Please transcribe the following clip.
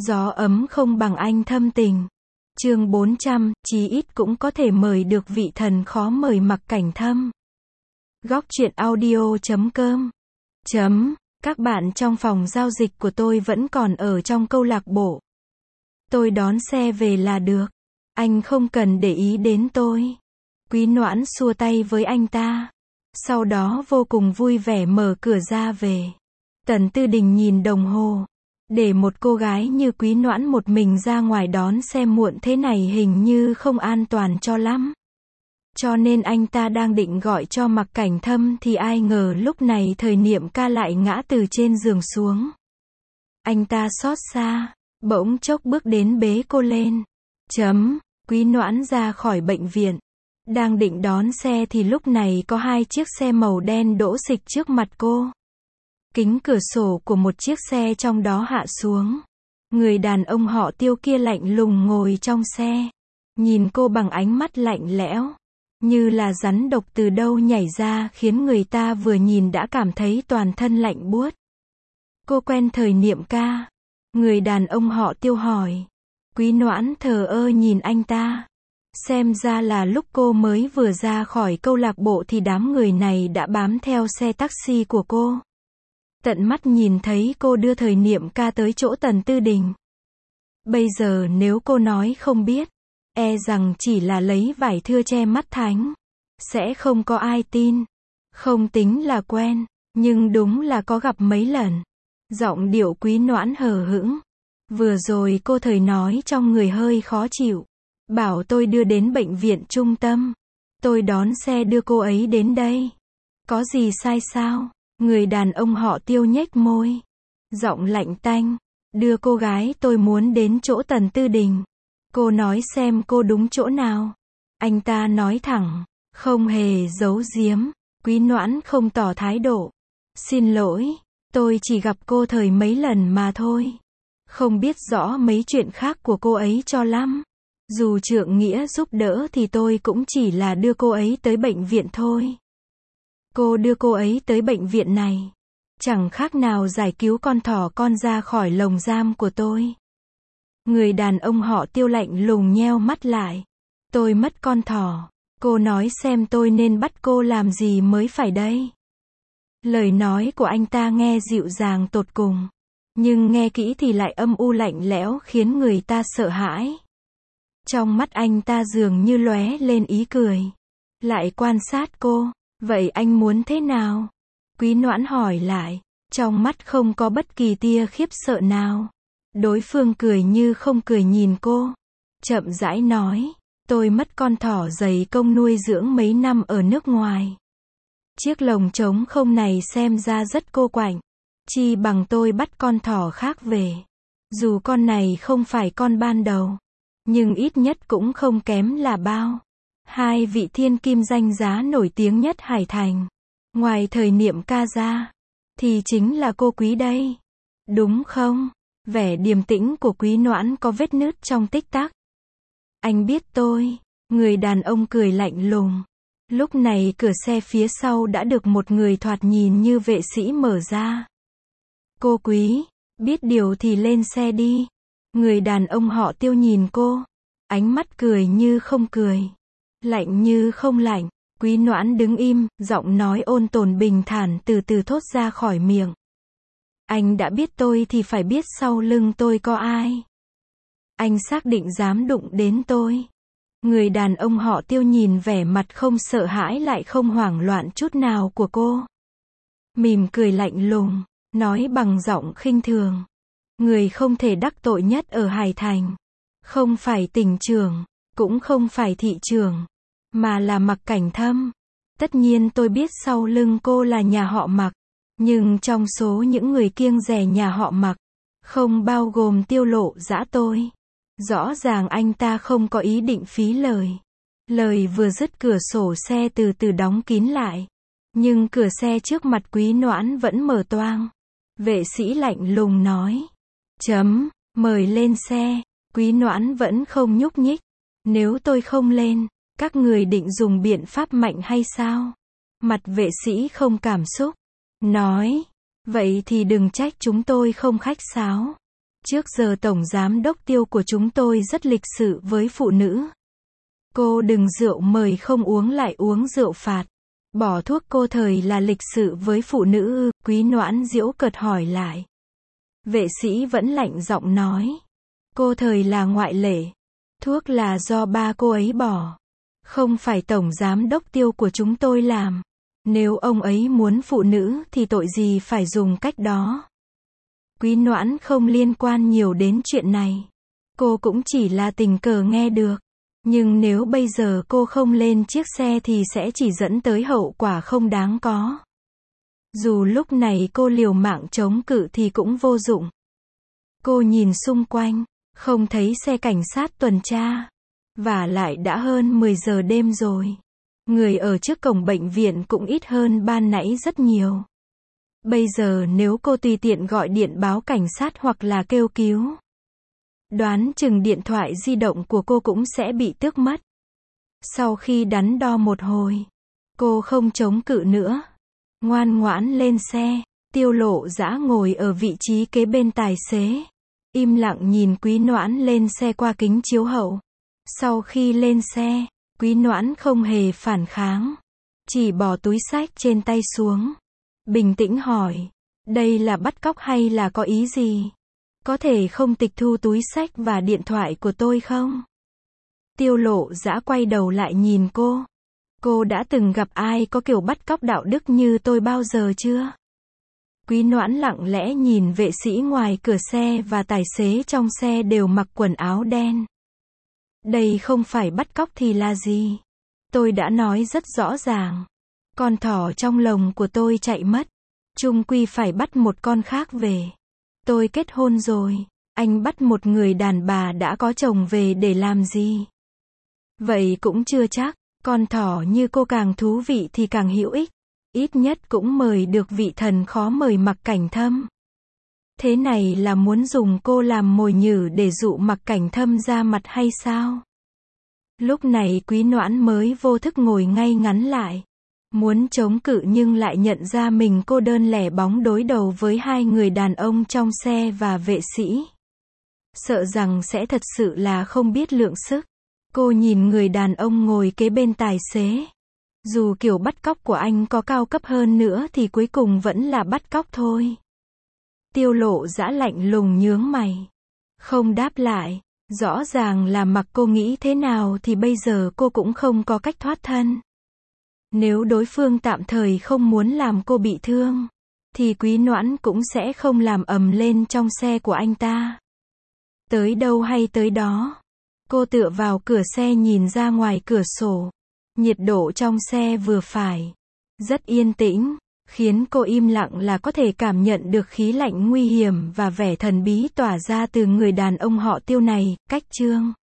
Gió ấm không bằng anh thâm tình. Chương 400, chí ít cũng có thể mời được vị thần khó mời Mặc Cảnh Thâm. Góc truyện audio.com. Các bạn trong phòng giao dịch của tôi vẫn còn ở trong câu lạc bộ. Tôi đón xe về là được. Anh không cần để ý đến tôi. Quý Noãn xua tay với anh ta. Sau đó vô cùng vui vẻ mở cửa ra về. Tần Tư Đình nhìn đồng hồ. Để một cô gái như Quý Noãn một mình ra ngoài đón xe muộn thế này hình như không an toàn cho lắm. Cho nên anh ta đang định gọi cho Mặc Cảnh Thâm thì ai ngờ lúc này Thời Niệm Ca lại ngã từ trên giường xuống. Anh ta xót xa, bỗng chốc bước đến bế cô lên. Quý Noãn ra khỏi bệnh viện. Đang định đón xe thì lúc này có hai chiếc xe màu đen đỗ xịch trước mặt cô. Kính cửa sổ của một chiếc xe trong đó hạ xuống. Người đàn ông họ Tiêu kia lạnh lùng ngồi trong xe. Nhìn cô bằng ánh mắt lạnh lẽo. Như là rắn độc từ đâu nhảy ra khiến người ta vừa nhìn đã cảm thấy toàn thân lạnh buốt. Cô quen Thời Niệm Ca. Người đàn ông họ Tiêu hỏi. Quý Noãn thờ ơ nhìn anh ta. Xem ra là lúc cô mới vừa ra khỏi câu lạc bộ thì đám người này đã bám theo xe taxi của cô. Tận mắt nhìn thấy cô đưa Thời Niệm Ca tới chỗ Tần Tư Đình. Bây giờ nếu cô nói không biết, e rằng chỉ là lấy vải thưa che mắt thánh. Sẽ không có ai tin. Không tính là quen, nhưng đúng là có gặp mấy lần. Giọng điệu Quý Noãn hờ hững. Vừa rồi cô Thời nói trong người hơi khó chịu. Bảo tôi đưa đến bệnh viện trung tâm. Tôi đón xe đưa cô ấy đến đây. Có gì sai sao? Người đàn ông họ Tiêu nhếch môi. Giọng lạnh tanh. Đưa cô gái tôi muốn đến chỗ Tần Tư Đình. Cô nói xem cô đúng chỗ nào. Anh ta nói thẳng. Không hề giấu giếm. Quý Noãn không tỏ thái độ. Xin lỗi. Tôi chỉ gặp cô Thời mấy lần mà thôi. Không biết rõ mấy chuyện khác của cô ấy cho lắm. Dù trượng nghĩa giúp đỡ thì tôi cũng chỉ là đưa cô ấy tới bệnh viện thôi. Cô đưa cô ấy tới bệnh viện này. Chẳng khác nào giải cứu con thỏ con ra khỏi lồng giam của tôi. Người đàn ông họ Tiêu lạnh lùng nheo mắt lại. Tôi mất con thỏ. Cô nói xem tôi nên bắt cô làm gì mới phải đây. Lời nói của anh ta nghe dịu dàng tột cùng. Nhưng nghe kỹ thì lại âm u lạnh lẽo khiến người ta sợ hãi. Trong mắt anh ta dường như lóe lên ý cười. Lại quan sát cô. Vậy anh muốn thế nào? Quý Noãn hỏi lại. Trong mắt không có bất kỳ tia khiếp sợ nào. Đối phương cười như không cười nhìn cô. Chậm rãi nói. Tôi mất con thỏ dày công nuôi dưỡng mấy năm ở nước ngoài. Chiếc lồng trống không này xem ra rất cô quạnh. Chi bằng tôi bắt con thỏ khác về. Dù con này không phải con ban đầu. Nhưng ít nhất cũng không kém là bao. Hai vị thiên kim danh giá nổi tiếng nhất Hải Thành. Ngoài Thời Niệm Ca ra. Thì chính là cô Quý đây. Đúng không? Vẻ điềm tĩnh của Quý Noãn có vết nứt trong tích tắc. Anh biết tôi. Người đàn ông cười lạnh lùng. Lúc này cửa xe phía sau đã được một người thoạt nhìn như vệ sĩ mở ra. Cô Quý. Biết điều thì lên xe đi. Người đàn ông họ Tiêu nhìn cô. Ánh mắt cười như không cười. Lạnh như không lạnh. Quý Noãn đứng im, giọng nói ôn tồn bình thản từ từ thốt ra khỏi miệng. Anh đã biết tôi thì phải biết sau lưng tôi có ai. Anh xác định dám đụng đến tôi. Người đàn ông họ Tiêu nhìn vẻ mặt không sợ hãi lại không hoảng loạn chút nào của cô. Mỉm cười lạnh lùng, nói bằng giọng khinh thường. Người không thể đắc tội nhất ở Hải Thành. Không phải tỉnh trưởng, cũng không phải thị trưởng, mà là Mặc Cảnh Thâm. Tất nhiên tôi biết sau lưng cô là nhà họ Mặc. Nhưng trong số những người kiêng dè nhà họ Mặc, không bao gồm Tiêu Lộ Dã tôi. Rõ ràng anh ta không có ý định phí lời. Lời vừa dứt cửa sổ xe từ từ đóng kín lại. Nhưng cửa xe trước mặt Quý Noãn vẫn mở toang. Vệ sĩ lạnh lùng nói. Mời lên xe. Quý Noãn vẫn không nhúc nhích. Nếu tôi không lên, các người định dùng biện pháp mạnh hay sao? Mặt vệ sĩ không cảm xúc. Nói. Vậy thì đừng trách chúng tôi không khách sáo. Trước giờ tổng giám đốc Tiêu của chúng tôi rất lịch sự với phụ nữ. Cô đừng rượu mời không uống lại uống rượu phạt. Bỏ thuốc cô thời là lịch sự với phụ nữ ư? Quý Noãn giễu cợt hỏi lại. Vệ sĩ vẫn lạnh giọng nói. Cô thời là ngoại lệ. Thuốc là do ba cô ấy bỏ. Không phải tổng giám đốc Tiêu của chúng tôi làm. Nếu ông ấy muốn phụ nữ thì tội gì phải dùng cách đó. Quý Noãn không liên quan nhiều đến chuyện này. Cô cũng chỉ là tình cờ nghe được. Nhưng nếu bây giờ cô không lên chiếc xe thì sẽ chỉ dẫn tới hậu quả không đáng có. Dù lúc này cô liều mạng chống cự thì cũng vô dụng. Cô nhìn xung quanh, không thấy xe cảnh sát tuần tra. Vả lại đã hơn 10 giờ đêm rồi. Người ở trước cổng bệnh viện cũng ít hơn ban nãy rất nhiều. Bây giờ nếu cô tùy tiện gọi điện báo cảnh sát hoặc là kêu cứu, đoán chừng điện thoại di động của cô cũng sẽ bị tước mất. Sau khi đắn đo một hồi, cô không chống cự nữa. Ngoan ngoãn lên xe. Tiêu Lộ Dã ngồi ở vị trí kế bên tài xế. Im lặng nhìn Quý Noãn lên xe qua kính chiếu hậu. Sau khi lên xe, Quý Noãn không hề phản kháng. Chỉ bỏ túi xách trên tay xuống. Bình tĩnh hỏi. Đây là bắt cóc hay là có ý gì? Có thể không tịch thu túi xách và điện thoại của tôi không? Tiêu Lộ Dã quay đầu lại nhìn cô. Cô đã từng gặp ai có kiểu bắt cóc đạo đức như tôi bao giờ chưa? Quý Noãn lặng lẽ nhìn vệ sĩ ngoài cửa xe và tài xế trong xe đều mặc quần áo đen. Đây không phải bắt cóc thì là gì? Tôi đã nói rất rõ ràng. Con thỏ trong lồng của tôi chạy mất. Chung quy phải bắt một con khác về. Tôi kết hôn rồi. Anh bắt một người đàn bà đã có chồng về để làm gì? Vậy cũng chưa chắc. Con thỏ như cô càng thú vị thì càng hữu ích. Ít nhất cũng mời được vị thần khó mời Mặc Cảnh Thâm. Thế này là muốn dùng cô làm mồi nhử để dụ Mặc Cảnh Thâm ra mặt hay sao? Lúc này Quý Noãn mới vô thức ngồi ngay ngắn lại. Muốn chống cự nhưng lại nhận ra mình cô đơn lẻ bóng đối đầu với hai người đàn ông trong xe và vệ sĩ. Sợ rằng sẽ thật sự là không biết lượng sức. Cô nhìn người đàn ông ngồi kế bên tài xế. Dù kiểu bắt cóc của anh có cao cấp hơn nữa thì cuối cùng vẫn là bắt cóc thôi. Tiêu Lộ Dã lạnh lùng nhướng mày. Không đáp lại. Rõ ràng là mặc cô nghĩ thế nào thì bây giờ cô cũng không có cách thoát thân. Nếu đối phương tạm thời không muốn làm cô bị thương, thì Quý Noãn cũng sẽ không làm ầm lên trong xe của anh ta. Tới đâu hay tới đó. Cô tựa vào cửa xe nhìn ra ngoài cửa sổ. Nhiệt độ trong xe vừa phải. Rất yên tĩnh, khiến cô im lặng là có thể cảm nhận được khí lạnh nguy hiểm và vẻ thần bí tỏa ra từ người đàn ông họ Tiêu này. Cách chương